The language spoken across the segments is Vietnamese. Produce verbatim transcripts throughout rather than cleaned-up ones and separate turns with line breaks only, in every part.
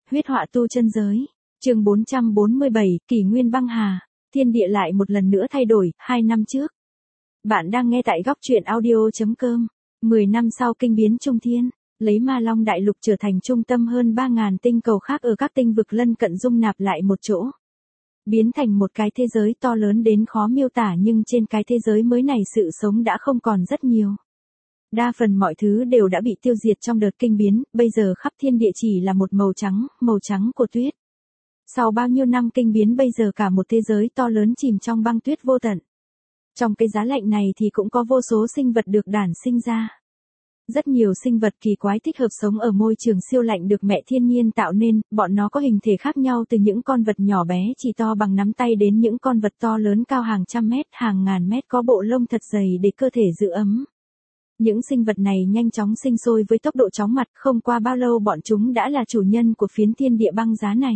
Huyết họa tu chân giới. Chương bốn trăm bốn mươi bảy, Kỷ Nguyên băng hà. Thiên địa lại một lần nữa thay đổi, hai năm trước. Bạn đang nghe tại góc truyện audio chấm com. mười năm sau kinh biến trung thiên, lấy Ma Long đại lục trở thành trung tâm hơn ba nghìn tinh cầu khác ở các tinh vực lân cận dung nạp lại một chỗ. Biến thành một cái thế giới to lớn đến khó miêu tả, nhưng trên cái thế giới mới này sự sống đã không còn rất nhiều. Đa phần mọi thứ đều đã bị tiêu diệt trong đợt kinh biến, bây giờ khắp thiên địa chỉ là một màu trắng, màu trắng của tuyết. Sau bao nhiêu năm kinh biến, bây giờ cả một thế giới to lớn chìm trong băng tuyết vô tận. Trong cái giá lạnh này thì cũng có vô số sinh vật được đản sinh ra. Rất nhiều sinh vật kỳ quái thích hợp sống ở môi trường siêu lạnh được mẹ thiên nhiên tạo nên, bọn nó có hình thể khác nhau từ những con vật nhỏ bé chỉ to bằng nắm tay đến những con vật to lớn cao hàng trăm mét, hàng ngàn mét có bộ lông thật dày để cơ thể giữ ấm. Những sinh vật này nhanh chóng sinh sôi với tốc độ chóng mặt, không qua bao lâu bọn chúng đã là chủ nhân của phiến thiên địa băng giá này.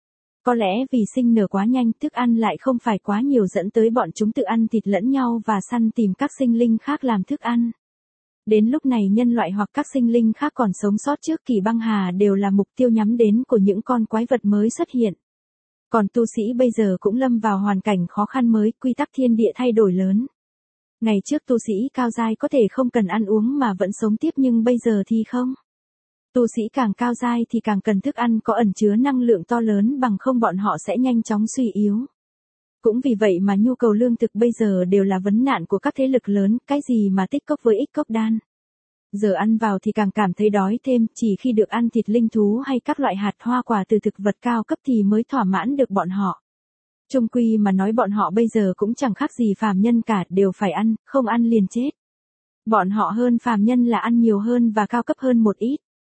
Có lẽ vì sinh nở quá nhanh, thức ăn lại không phải quá nhiều dẫn tới bọn chúng tự ăn thịt lẫn nhau và săn tìm các sinh linh khác làm thức ăn. Đến lúc này nhân loại hoặc các sinh linh khác còn sống sót trước kỳ băng hà đều là mục tiêu nhắm đến của những con quái vật mới xuất hiện. Còn tu sĩ bây giờ cũng lâm vào hoàn cảnh khó khăn mới, quy tắc thiên địa thay đổi lớn. Ngày trước tu sĩ cao giai có thể không cần ăn uống mà vẫn sống tiếp, nhưng bây giờ thì không. Tu sĩ càng cao giai thì càng cần thức ăn có ẩn chứa năng lượng to lớn, bằng không bọn họ sẽ nhanh chóng suy yếu. Cũng vì vậy mà nhu cầu lương thực bây giờ đều là vấn nạn của các thế lực lớn, cái gì mà tích cốc với ích cốc đan. Giờ ăn vào thì càng cảm thấy đói thêm, chỉ khi được ăn thịt linh thú hay các loại hạt hoa quả từ thực vật cao cấp thì mới thỏa mãn được bọn họ. Chung quy mà nói bọn họ bây giờ cũng chẳng khác gì phàm nhân cả, đều phải ăn, không ăn liền chết. Bọn họ hơn phàm nhân là ăn nhiều hơn và cao cấp hơn một ít.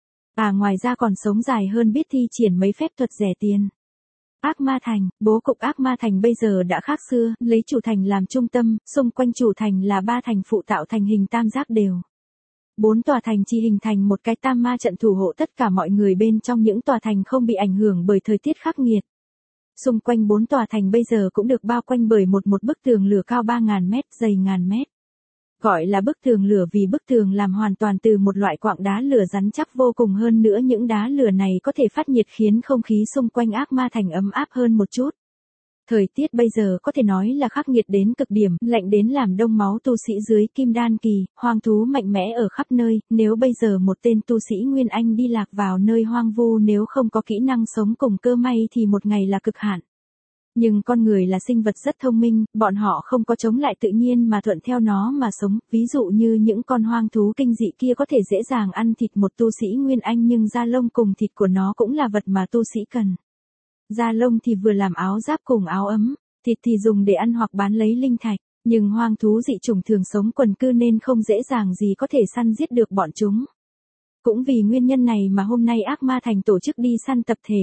À ngoài ra còn sống dài hơn, biết thi triển mấy phép thuật rẻ tiền. Ác Ma Thành, bố cục Ác Ma Thành bây giờ đã khác xưa, lấy chủ thành làm trung tâm, xung quanh chủ thành là ba thành phụ tạo thành hình tam giác đều. Bốn tòa thành chỉ hình thành một cái tam ma trận thủ hộ tất cả mọi người bên trong những tòa thành không bị ảnh hưởng bởi thời tiết khắc nghiệt. Xung quanh bốn tòa thành bây giờ cũng được bao quanh bởi một một bức tường lửa cao ba nghìn mét, dày ngàn mét. Gọi là bức tường lửa vì bức tường làm hoàn toàn từ một loại quặng đá lửa rắn chắc vô cùng, hơn nữa những đá lửa này có thể phát nhiệt khiến không khí xung quanh Ác Ma Thành ấm áp hơn một chút. Thời tiết bây giờ có thể nói là khắc nghiệt đến cực điểm, lạnh đến làm đông máu tu sĩ dưới kim đan kỳ, hoang thú mạnh mẽ ở khắp nơi, nếu bây giờ một tên tu sĩ Nguyên Anh đi lạc vào nơi hoang vu, nếu không có kỹ năng sống cùng cơ may thì một ngày là cực hạn. Nhưng con người là sinh vật rất thông minh, bọn họ không có chống lại tự nhiên mà thuận theo nó mà sống, ví dụ như những con hoang thú kinh dị kia có thể dễ dàng ăn thịt một tu sĩ Nguyên Anh, nhưng da lông cùng thịt của nó cũng là vật mà tu sĩ cần. Da lông thì vừa làm áo giáp cùng áo ấm, thịt thì dùng để ăn hoặc bán lấy linh thạch, nhưng hoang thú dị chủng thường sống quần cư nên không dễ dàng gì có thể săn giết được bọn chúng. Cũng vì nguyên nhân này mà hôm nay Ác Ma Thành tổ chức đi săn tập thể.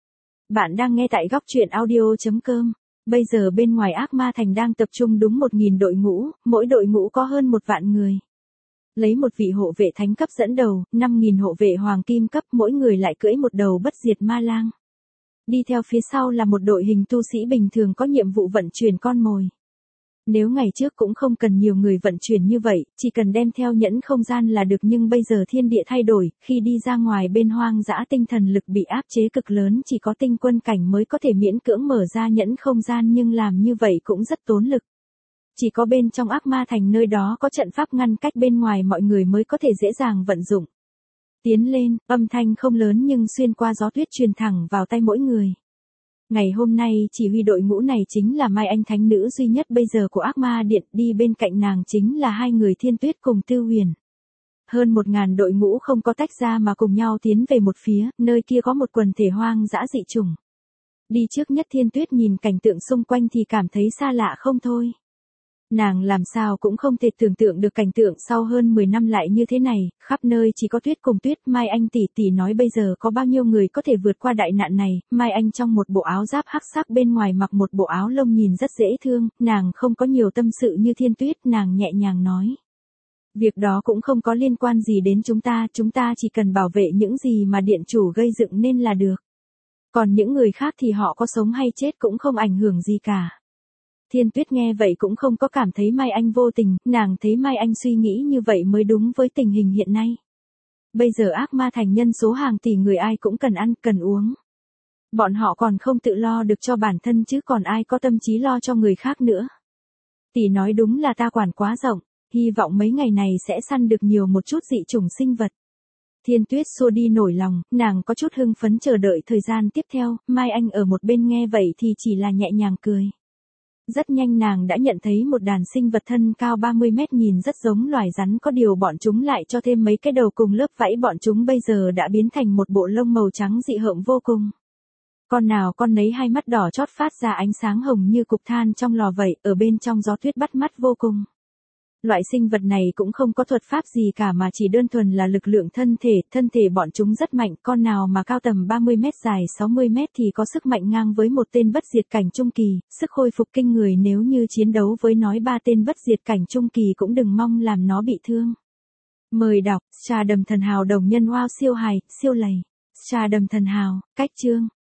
Bạn đang nghe tại góc truyện audio chấm com. Bây giờ bên ngoài Ác Ma Thành đang tập trung đúng một nghìn đội ngũ, mỗi đội ngũ có hơn một vạn người. Lấy một vị hộ vệ thánh cấp dẫn đầu, năm nghìn hộ vệ hoàng kim cấp, mỗi người lại cưỡi một đầu bất diệt ma lang. Đi theo phía sau là một đội hình tu sĩ bình thường có nhiệm vụ vận chuyển con mồi. Nếu ngày trước cũng không cần nhiều người vận chuyển như vậy, chỉ cần đem theo nhẫn không gian là được, nhưng bây giờ thiên địa thay đổi, khi đi ra ngoài bên hoang dã tinh thần lực bị áp chế cực lớn, chỉ có tinh quân cảnh mới có thể miễn cưỡng mở ra nhẫn không gian, nhưng làm như vậy cũng rất tốn lực. Chỉ có bên trong Ác Ma Thành nơi đó có trận pháp ngăn cách bên ngoài mọi người mới có thể dễ dàng vận dụng. Tiến lên, âm thanh không lớn nhưng xuyên qua gió tuyết truyền thẳng vào tay mỗi người. Ngày hôm nay chỉ huy đội ngũ này chính là Mai Anh, thánh nữ duy nhất bây giờ của Ác Ma Điện, đi bên cạnh nàng chính là hai người Thiên Tuyết cùng Tư Huyền. Hơn một ngàn đội ngũ không có tách ra mà cùng nhau tiến về một phía, nơi kia có một quần thể hoang dã dị chủng. Đi trước nhất Thiên Tuyết nhìn cảnh tượng xung quanh thì cảm thấy xa lạ không thôi. Nàng làm sao cũng không thể tưởng tượng được cảnh tượng sau hơn mười năm lại như thế này, khắp nơi chỉ có tuyết cùng tuyết. Mai Anh tỷ tỷ nói bây giờ có bao nhiêu người có thể vượt qua đại nạn này. Mai Anh trong một bộ áo giáp hắc sắc, bên ngoài mặc một bộ áo lông nhìn rất dễ thương, nàng không có nhiều tâm sự như Thiên Tuyết, nàng nhẹ nhàng nói. Việc đó cũng không có liên quan gì đến chúng ta, chúng ta chỉ cần bảo vệ những gì mà điện chủ gây dựng nên là được. Còn những người khác thì họ có sống hay chết cũng không ảnh hưởng gì cả. Thiên Tuyết nghe vậy cũng không có cảm thấy Mai Anh vô tình, nàng thấy Mai Anh suy nghĩ như vậy mới đúng với tình hình hiện nay. Bây giờ Ác Ma Thành nhân số hàng tỷ người, ai cũng cần ăn, cần uống. Bọn họ còn không tự lo được cho bản thân chứ còn ai có tâm trí lo cho người khác nữa. Tỷ nói đúng là ta quản quá rộng, hy vọng mấy ngày này sẽ săn được nhiều một chút dị chủng sinh vật. Thiên Tuyết xua đi nổi lòng, nàng có chút hưng phấn chờ đợi thời gian tiếp theo, Mai Anh ở một bên nghe vậy thì chỉ là nhẹ nhàng cười. Rất nhanh nàng đã nhận thấy một đàn sinh vật thân cao ba mươi mét nhìn rất giống loài rắn, có điều bọn chúng lại cho thêm mấy cái đầu cùng lớp vảy, bọn chúng bây giờ đã biến thành một bộ lông màu trắng dị hợm vô cùng. Con nào con nấy hai mắt đỏ chót phát ra ánh sáng hồng như cục than trong lò vậy, ở bên trong gió tuyết bắt mắt vô cùng. Loại sinh vật này cũng không có thuật pháp gì cả mà chỉ đơn thuần là lực lượng thân thể, thân thể bọn chúng rất mạnh, con nào mà cao tầm ba mươi mét dài sáu mươi mét thì có sức mạnh ngang với một tên bất diệt cảnh trung kỳ, sức hồi phục kinh người, nếu như chiến đấu với nói ba tên bất diệt cảnh trung kỳ cũng đừng mong làm nó bị thương. Mời đọc, Trà Đầm Thần Hào đồng nhân wow siêu hài, siêu lầy. Trà Đầm Thần Hào, cách chương.